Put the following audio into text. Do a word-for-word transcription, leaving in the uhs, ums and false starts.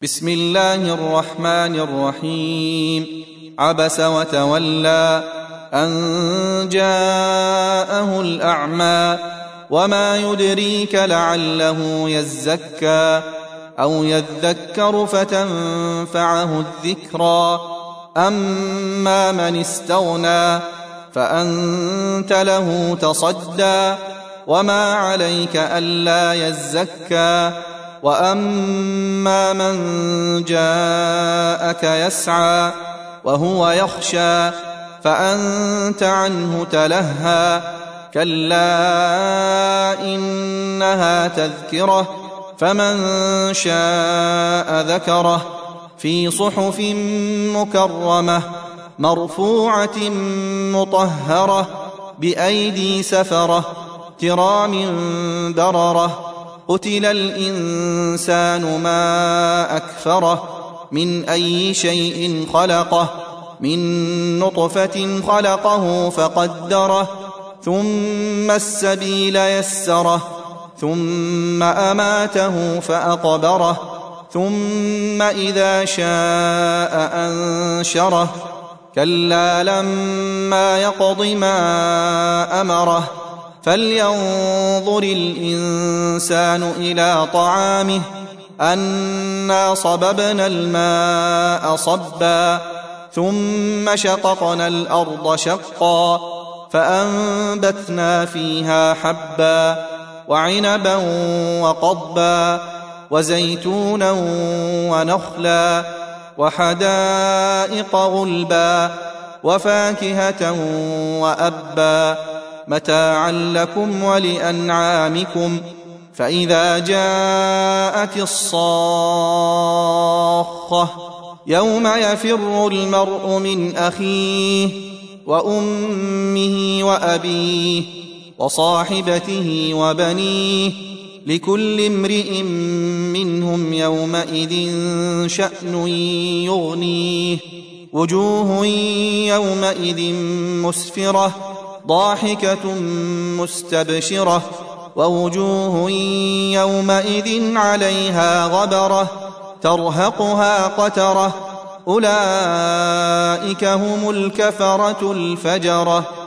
بسم الله الرحمن الرحيم. عبس وتولى أن جاءه الأعمى وما يدريك لعله يزكى أو يذكر فتنفعه الذكرى. أما من استغنى فأنت له تصدى وما عليك ألا يزكى. وأما من جاءك يسعى وهو يخشى فأنت عنه تلهى. كلا إنها تذكرة فمن شاء ذكره في صحف مكرمة مرفوعة مطهرة بأيدي سفرة كرام بررة. قتل الإنسان ما أكفره من أي شيء خلقه من نطفة خلقه فقدره ثم السبيل يسره ثم أماته فأقبره ثم إذا شاء أنشره. كلا لما يقض ما أمره فلينظر الإنسان إلى طعامه أنا صببنا الماء صبا ثم شققنا الأرض شقا فأنبتنا فيها حبا وعنبا وقضبا وزيتونا ونخلا وحدائق غلبا وفاكهة وأبا متاعا لكم ولأنعامكم. فإذا جاءت الصاخة يوم يفر المرء من أخيه وأمه وأبيه وصاحبته وبنيه لكل امرئ منهم يومئذ شأن يغنيه. وجوه يومئذ مسفرة ضاحكة مستبشرة ووجوه يومئذ عليها غبرة ترهقها قترة. أولئك هم الكفرة الفجرة.